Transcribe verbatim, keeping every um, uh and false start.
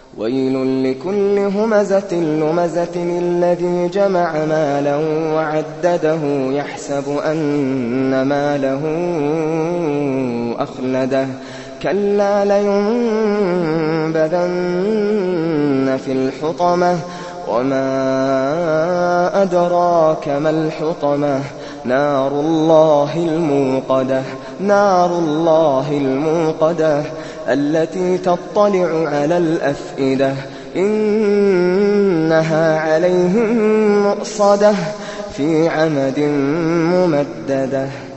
ويل لكل همزة لمزة الذي جمع مالا وعدده يحسب أن ماله أخلده كلا لينبذن في الحطمة وما أدراك ما الحطمة نار الله الموقدة نار الله الموقدة التي تطلع على الأفئدة إنها عليهم مؤصدة في عمد ممددة.